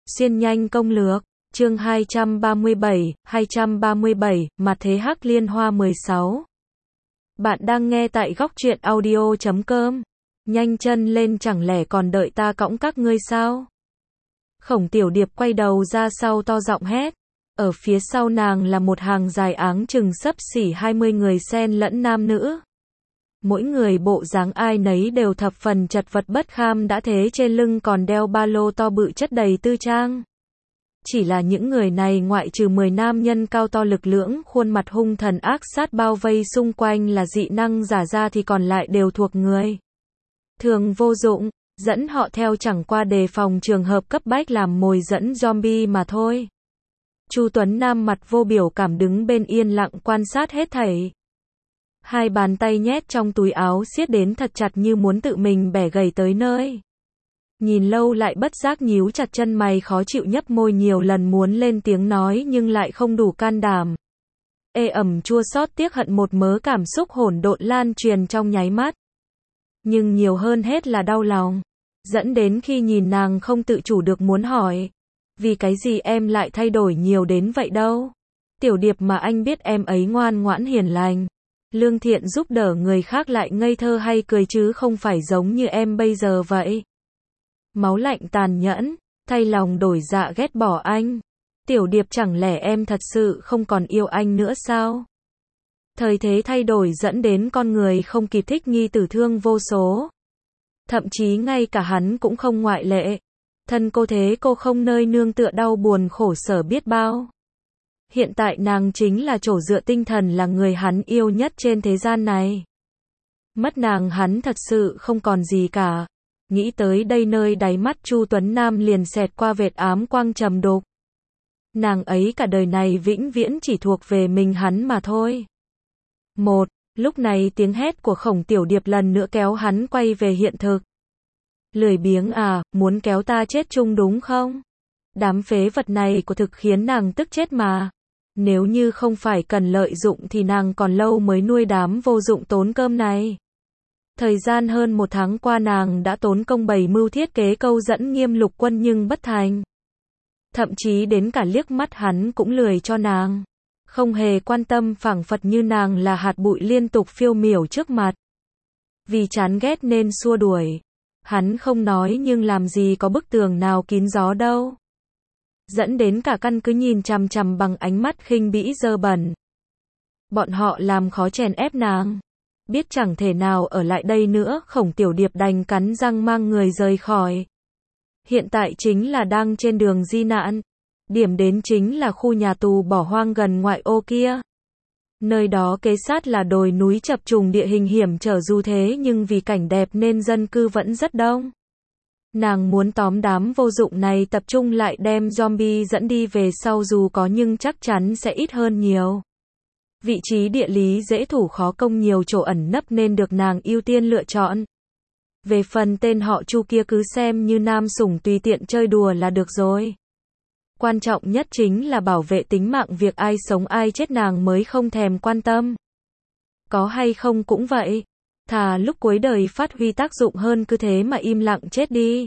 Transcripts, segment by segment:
Xuyên nhanh công lược, chương 237, mặt thế Hắc Liên Hoa 16. Bạn đang nghe tại góc truyện audio.com. Nhanh chân lên, chẳng lẽ còn đợi ta cõng các ngươi sao? Khổng Tiểu Điệp quay đầu ra sau to giọng hét. Ở phía sau nàng là một hàng dài áng chừng xấp xỉ 20 người xen lẫn nam nữ. Mỗi người bộ dáng ai nấy đều thập phần chật vật bất kham, đã thế trên lưng còn đeo ba lô to bự chất đầy tư trang. Chỉ là những người này ngoại trừ 10 nam nhân cao to lực lưỡng, khuôn mặt hung thần ác sát bao vây xung quanh là dị năng giả ra thì còn lại đều thuộc người thường vô dụng, dẫn họ theo chẳng qua đề phòng trường hợp cấp bách làm mồi dẫn zombie mà thôi. Chu Tuấn Nam mặt vô biểu cảm đứng bên yên lặng quan sát hết thảy. Hai bàn tay nhét trong túi áo siết đến thật chặt như muốn tự mình bẻ gầy tới nơi. Nhìn lâu lại bất giác nhíu chặt chân mày khó chịu, nhấp môi nhiều lần muốn lên tiếng nói nhưng lại không đủ can đảm. Ê ẩm, chua xót, tiếc hận, một mớ cảm xúc hỗn độn lan truyền trong nháy mắt. Nhưng nhiều hơn hết là đau lòng. Dẫn đến khi nhìn nàng không tự chủ được muốn hỏi. Vì cái gì em lại thay đổi nhiều đến vậy đâu? Tiểu Điệp mà anh biết em ấy ngoan ngoãn hiền lành, lương thiện, giúp đỡ người khác, lại ngây thơ hay cười chứ không phải giống như em bây giờ vậy. Máu lạnh tàn nhẫn, thay lòng đổi dạ ghét bỏ anh. Tiểu Điệp, chẳng lẽ em thật sự không còn yêu anh nữa sao? Thời thế thay đổi dẫn đến con người không kịp thích nghi, tử thương vô số. Thậm chí ngay cả hắn cũng không ngoại lệ. Thân cô thế cô không nơi nương tựa, đau buồn khổ sở biết bao. Hiện tại nàng chính là chỗ dựa tinh thần, là người hắn yêu nhất trên thế gian này. Mất nàng hắn thật sự không còn gì cả. Nghĩ tới đây, nơi đáy mắt Chu Tuấn Nam liền xẹt qua vệt ám quang trầm đục. Nàng ấy cả đời này vĩnh viễn chỉ thuộc về mình hắn mà thôi. Lúc này tiếng hét của Khổng Tiểu Điệp lần nữa kéo hắn quay về hiện thực. Lười biếng à, muốn kéo ta chết chung đúng không? Đám phế vật này của thực khiến nàng tức chết mà. Nếu như không phải cần lợi dụng thì nàng còn lâu mới nuôi đám vô dụng tốn cơm này. Thời gian hơn 1 tháng qua nàng đã tốn công bày mưu thiết kế câu dẫn Nghiêm Lục Quân nhưng bất thành. Thậm chí đến cả liếc mắt hắn cũng lười cho nàng. Không hề quan tâm, phảng phất như nàng là hạt bụi liên tục phiêu miểu trước mặt. Vì chán ghét nên xua đuổi. Hắn không nói nhưng làm gì có bức tường nào kín gió đâu. Dẫn đến cả căn cứ nhìn chằm chằm bằng ánh mắt khinh bỉ dơ bẩn. Bọn họ làm khó chèn ép nàng. Biết chẳng thể nào ở lại đây nữa, Khổng Tiểu Điệp đành cắn răng mang người rời khỏi. Hiện tại chính là đang trên đường di nạn. Điểm đến chính là khu nhà tù bỏ hoang gần ngoại ô kia. Nơi đó kế sát là đồi núi chập trùng, địa hình hiểm trở dù thế nhưng vì cảnh đẹp nên dân cư vẫn rất đông. Nàng muốn tóm đám vô dụng này tập trung lại đem zombie dẫn đi về sau, dù có nhưng chắc chắn sẽ ít hơn nhiều. Vị trí địa lý dễ thủ khó công, nhiều chỗ ẩn nấp nên được nàng ưu tiên lựa chọn. Về phần tên họ Chu kia cứ xem như nam sủng tùy tiện chơi đùa là được rồi. Quan trọng nhất chính là bảo vệ tính mạng, việc ai sống ai chết nàng mới không thèm quan tâm. Có hay không cũng vậy. Thà lúc cuối đời phát huy tác dụng hơn cứ thế mà im lặng chết đi.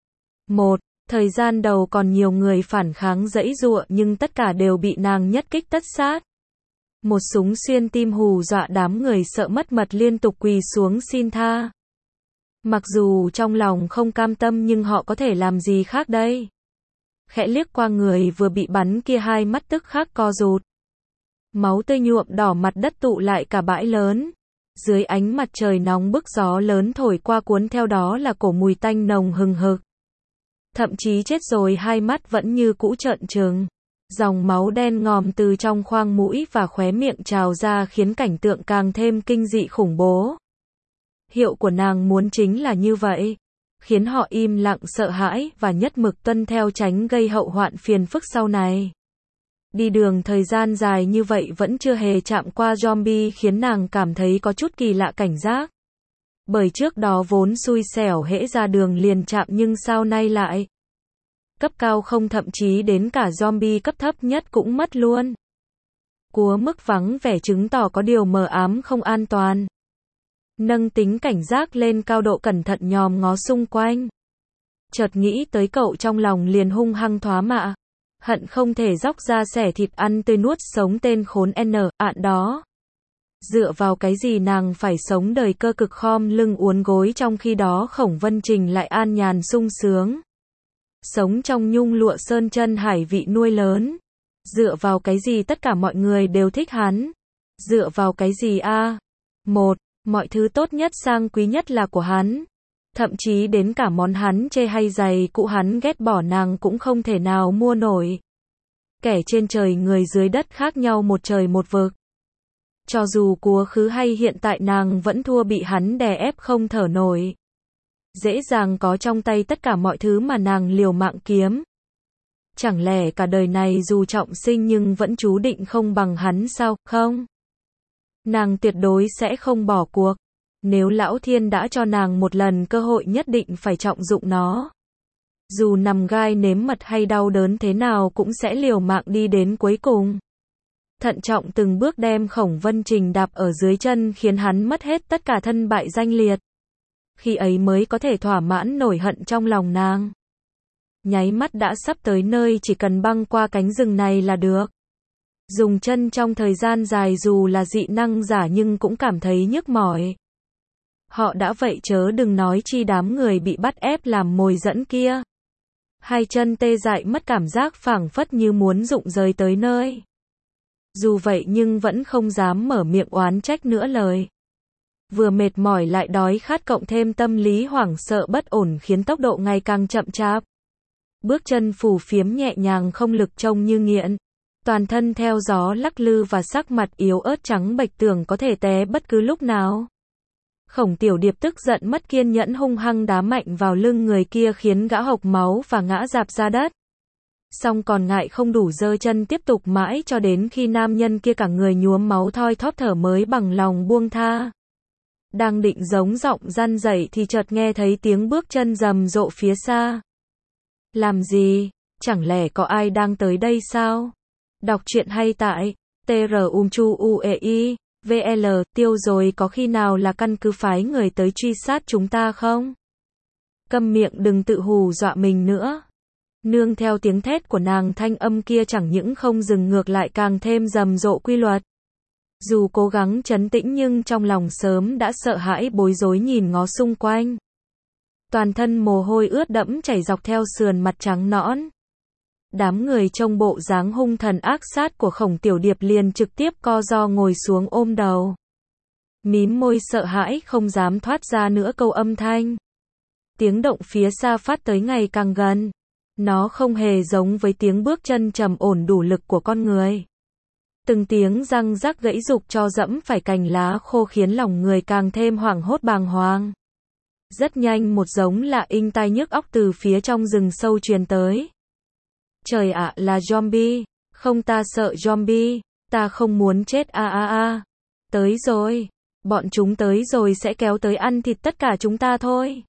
Thời gian đầu còn nhiều người phản kháng giãy giụa nhưng tất cả đều bị nàng nhất kích tất sát. Một súng xuyên tim hù dọa đám người sợ mất mật liên tục quỳ xuống xin tha. Mặc dù trong lòng không cam tâm nhưng họ có thể làm gì khác đây? Khẽ liếc qua người vừa bị bắn kia, hai mắt tức khắc co rụt. Máu tươi nhuộm đỏ mặt đất, tụ lại cả bãi lớn. Dưới ánh mặt trời nóng bức, gió lớn thổi qua cuốn theo đó là cổ mùi tanh nồng hừng hực. Thậm chí chết rồi hai mắt vẫn như cũ trợn trừng. Dòng máu đen ngòm từ trong khoang mũi và khóe miệng trào ra khiến cảnh tượng càng thêm kinh dị khủng bố. Hiệu của nàng muốn chính là như vậy. Khiến họ im lặng sợ hãi và nhất mực tuân theo, tránh gây hậu hoạn phiền phức sau này. Đi đường thời gian dài như vậy vẫn chưa hề chạm qua zombie khiến nàng cảm thấy có chút kỳ lạ, cảnh giác. Bởi trước đó vốn xui xẻo, hễ ra đường liền chạm, nhưng sao nay lại cấp cao không, thậm chí đến cả zombie cấp thấp nhất cũng mất luôn. Cúa mức vắng vẻ chứng tỏ có điều mờ ám không an toàn. Nâng tính cảnh giác lên cao độ, cẩn thận nhòm ngó xung quanh. Chợt nghĩ tới cậu trong lòng liền hung hăng thoá mạ. Hận không thể róc ra xẻ thịt ăn tươi nuốt sống tên khốn ạn đó. Dựa vào cái gì nàng phải sống đời cơ cực khom lưng uốn gối trong khi đó Khổng Vân Trình lại an nhàn sung sướng. Sống trong nhung lụa sơn chân hải vị nuôi lớn. Dựa vào cái gì tất cả mọi người đều thích hắn? Dựa vào cái gì a? Một, mọi thứ tốt nhất sang quý nhất là của hắn. Thậm chí đến cả món hắn chê hay giày cũ hắn ghét bỏ nàng cũng không thể nào mua nổi. Kẻ trên trời người dưới đất khác nhau một trời một vực. Cho dù quá khứ hay hiện tại nàng vẫn thua bị hắn đè ép không thở nổi. Dễ dàng có trong tay tất cả mọi thứ mà nàng liều mạng kiếm. Chẳng lẽ cả đời này dù trọng sinh nhưng vẫn chú định không bằng hắn sao, không? Nàng tuyệt đối sẽ không bỏ cuộc. Nếu Lão Thiên đã cho nàng một lần cơ hội nhất định phải trọng dụng nó. Dù nằm gai nếm mật hay đau đớn thế nào cũng sẽ liều mạng đi đến cuối cùng. Thận trọng từng bước đem Khổng Vân Trình đạp ở dưới chân khiến hắn mất hết tất cả thân bại danh liệt. Khi ấy mới có thể thỏa mãn nổi hận trong lòng nàng. Nháy mắt đã sắp tới nơi chỉ cần băng qua cánh rừng này là được. Dùng chân trong thời gian dài dù là dị năng giả nhưng cũng cảm thấy nhức mỏi. Họ đã vậy chớ đừng nói chi đám người bị bắt ép làm mồi dẫn kia. Hai chân tê dại mất cảm giác phảng phất như muốn rụng rời tới nơi. Dù vậy nhưng vẫn không dám mở miệng oán trách nữa lời. Vừa mệt mỏi lại đói khát cộng thêm tâm lý hoảng sợ bất ổn khiến tốc độ ngày càng chậm chạp. Bước chân phù phiếm nhẹ nhàng không lực trông như nghiện. Toàn thân theo gió lắc lư và sắc mặt yếu ớt trắng bệch tưởng có thể té bất cứ lúc nào. Khổng Tiểu Điệp tức giận mất kiên nhẫn hung hăng đá mạnh vào lưng người kia khiến gã hộc máu và ngã rạp ra đất. Xong còn ngại không đủ giơ chân tiếp tục mãi cho đến khi nam nhân kia cả người nhuốm máu thoi thóp thở mới bằng lòng buông tha. Đang định giống giọng răn rẩy thì chợt nghe thấy tiếng bước chân rầm rộ phía xa. Làm gì? Chẳng lẽ có ai đang tới đây sao? Đọc truyện hay tại tr/uei VL, tiêu rồi có khi nào là căn cứ phái người tới truy sát chúng ta không? Câm miệng đừng tự hù dọa mình nữa. Nương theo tiếng thét của nàng thanh âm kia chẳng những không dừng ngược lại càng thêm rầm rộ quy luật. Dù cố gắng trấn tĩnh nhưng trong lòng sớm đã sợ hãi bối rối nhìn ngó xung quanh. Toàn thân mồ hôi ướt đẫm chảy dọc theo sườn mặt trắng nõn. Đám người trông bộ dáng hung thần ác sát của Khổng Tiểu Điệp liền trực tiếp co ro ngồi xuống ôm đầu. Mím môi sợ hãi không dám thoát ra nữa câu âm thanh. Tiếng động phía xa phát tới ngày càng gần. Nó không hề giống với tiếng bước chân trầm ổn đủ lực của con người. Từng tiếng răng rắc gãy rục cho dẫm phải cành lá khô khiến lòng người càng thêm hoảng hốt bàng hoàng. Rất nhanh một giống lạ inh tai nhức óc từ phía trong rừng sâu truyền tới. Trời ạ, là zombie. Không, ta sợ zombie. Ta không muốn chết a. Tới rồi. Bọn chúng tới rồi sẽ kéo tới ăn thịt tất cả chúng ta thôi.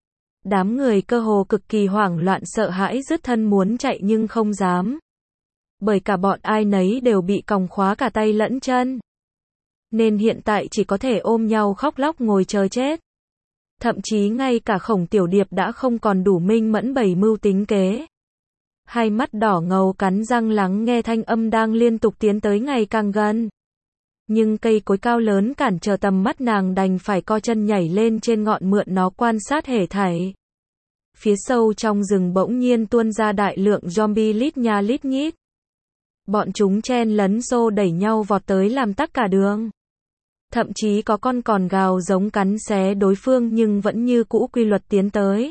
Đám người cơ hồ cực kỳ hoảng loạn sợ hãi dứt thân muốn chạy nhưng không dám. Bởi cả bọn ai nấy đều bị còng khóa cả tay lẫn chân. Nên hiện tại chỉ có thể ôm nhau khóc lóc ngồi chờ chết. Thậm chí ngay cả Khổng Tiểu Điệp đã không còn đủ minh mẫn bày mưu tính kế. Hai mắt đỏ ngầu cắn răng lắng nghe thanh âm đang liên tục tiến tới ngày càng gần. Nhưng cây cối cao lớn cản trở tầm mắt nàng đành phải co chân nhảy lên trên ngọn mượn nó quan sát hể thảy. Phía sâu trong rừng bỗng nhiên tuôn ra đại lượng zombie lít nha lít nhít. Bọn chúng chen lấn xô đẩy nhau vọt tới làm tắc cả đường. Thậm chí có con còn gào giống cắn xé đối phương nhưng vẫn như cũ quy luật tiến tới.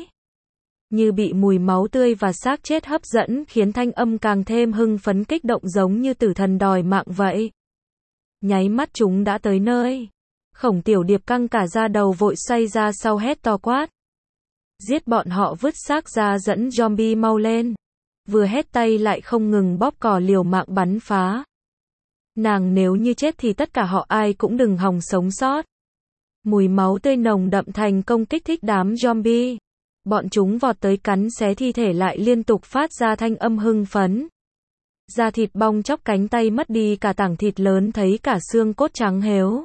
Như bị mùi máu tươi và xác chết hấp dẫn khiến thanh âm càng thêm hưng phấn kích động giống như tử thần đòi mạng vậy. Nháy mắt chúng đã tới nơi. Khổng Tiểu Điệp căng cả da đầu vội xoay ra sau hét to quát. Giết bọn họ, vứt xác ra, dẫn zombie mau lên. Vừa hét tay lại không ngừng bóp cò liều mạng bắn phá. Nàng nếu như chết thì tất cả họ ai cũng đừng hòng sống sót. Mùi máu tươi nồng đậm thành công kích thích đám zombie. Bọn chúng vọt tới cắn xé thi thể lại liên tục phát ra thanh âm hưng phấn. Da thịt bong chóc, cánh tay mất đi cả tảng thịt lớn, thấy cả xương cốt trắng héo.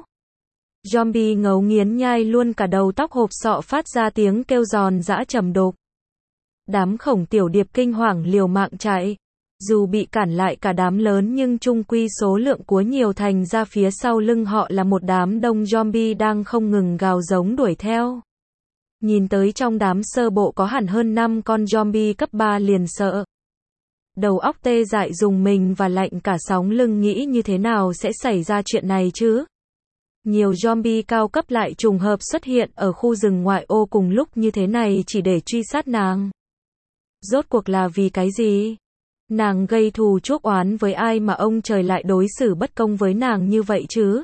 Zombie ngấu nghiến nhai luôn cả đầu tóc, hộp sọ phát ra tiếng kêu giòn giã trầm đục. Đám khổng tiểu điệp kinh hoàng liều mạng chạy. Dù bị cản lại cả đám lớn nhưng chung quy số lượng của nhiều thành ra phía sau lưng họ là một đám đông zombie đang không ngừng gào giống đuổi theo. Nhìn tới trong đám sơ bộ có hẳn hơn 5 con zombie cấp 3 liền sợ. Đầu óc tê dại rùng mình và lạnh cả sống lưng, nghĩ như thế nào sẽ xảy ra chuyện này chứ? Nhiều zombie cao cấp lại trùng hợp xuất hiện ở khu rừng ngoại ô cùng lúc như thế này chỉ để truy sát nàng. Rốt cuộc là vì cái gì? Nàng gây thù chuốc oán với ai mà ông trời lại đối xử bất công với nàng như vậy chứ?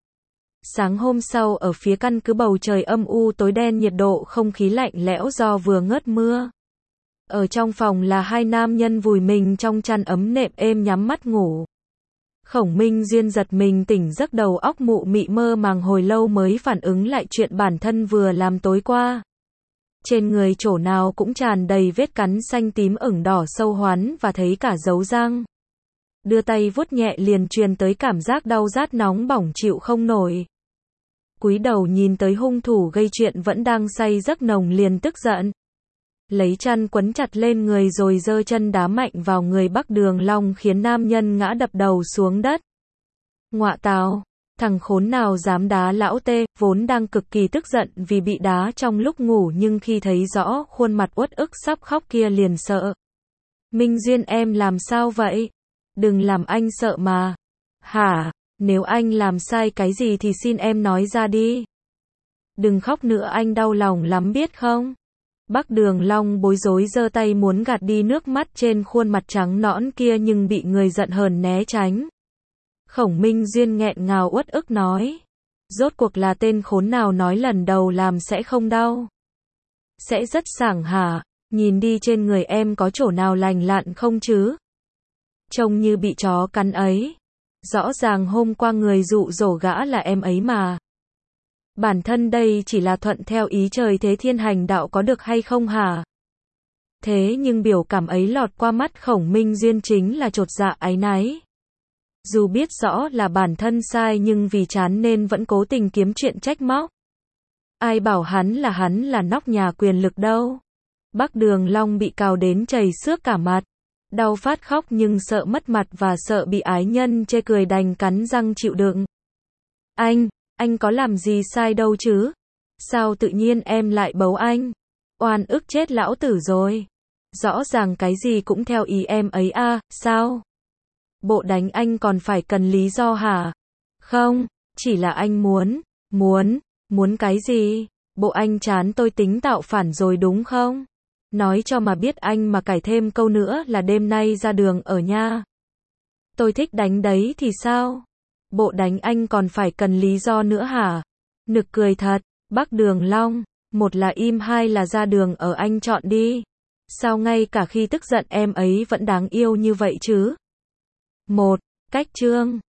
Sáng hôm sau ở phía căn cứ bầu trời âm u tối đen, nhiệt độ không khí lạnh lẽo do vừa ngớt mưa. Ở trong phòng là hai nam nhân vùi mình trong chăn ấm nệm êm nhắm mắt ngủ. Khổng Minh Duyên giật mình tỉnh giấc, đầu óc mụ mị mơ màng hồi lâu mới phản ứng lại chuyện bản thân vừa làm tối qua. Trên người chỗ nào cũng tràn đầy vết cắn xanh tím ửng đỏ sâu hoắn và thấy cả dấu răng. Đưa tay vuốt nhẹ liền truyền tới cảm giác đau rát nóng bỏng chịu không nổi. Cúi đầu nhìn tới hung thủ gây chuyện vẫn đang say giấc nồng liền tức giận. Lấy chăn quấn chặt lên người rồi giơ chân đá mạnh vào người Bắc Đường Long khiến nam nhân ngã đập đầu xuống đất. Ngọa tào, thằng khốn nào dám đá lão tê, vốn đang cực kỳ tức giận vì bị đá trong lúc ngủ nhưng khi thấy rõ khuôn mặt uất ức sắp khóc kia liền sợ. Minh Duyên em làm sao vậy? Đừng làm anh sợ mà. Hả? Nếu anh làm sai cái gì thì xin em nói ra đi. Đừng khóc nữa, anh đau lòng lắm biết không? Bắc Đường Long bối rối giơ tay muốn gạt đi nước mắt trên khuôn mặt trắng nõn kia nhưng bị người giận hờn né tránh. Khổng Minh Duyên nghẹn ngào uất ức nói. Rốt cuộc là tên khốn nào nói lần đầu làm sẽ không đau? Sẽ rất sảng hả? Nhìn đi trên người em có chỗ nào lành lặn không chứ? Trông như bị chó cắn ấy. Rõ ràng hôm qua người dụ dỗ gã là em ấy mà. Bản thân đây chỉ là thuận theo ý trời thế thiên hành đạo có được hay không hả? Thế nhưng biểu cảm ấy lọt qua mắt Khổng Minh Duyên chính là chột dạ áy náy. Dù biết rõ là bản thân sai nhưng vì chán nên vẫn cố tình kiếm chuyện trách móc. Ai bảo hắn là nóc nhà quyền lực đâu. Bắc Đường Long bị cào đến chảy xước cả mặt. Đau phát khóc nhưng sợ mất mặt và sợ bị ái nhân chê cười đành cắn răng chịu đựng. Anh có làm gì sai đâu chứ? Sao tự nhiên em lại bấu anh? Oan ức chết lão tử rồi. Rõ ràng cái gì cũng theo ý em ấy à, sao? Bộ đánh anh còn phải cần lý do hả? Không, chỉ là anh muốn cái gì? Bộ anh chán tôi tính tạo phản rồi đúng không? Nói cho mà biết anh mà cải thêm câu nữa là đêm nay ra đường ở nha. Tôi thích đánh đấy thì sao? Bộ đánh anh còn phải cần lý do nữa hả? Nực cười thật, Bắc Đường Long, một là im hai là ra đường ở, anh chọn đi. Sao ngay cả khi tức giận em ấy vẫn đáng yêu như vậy chứ? 1. Cách chương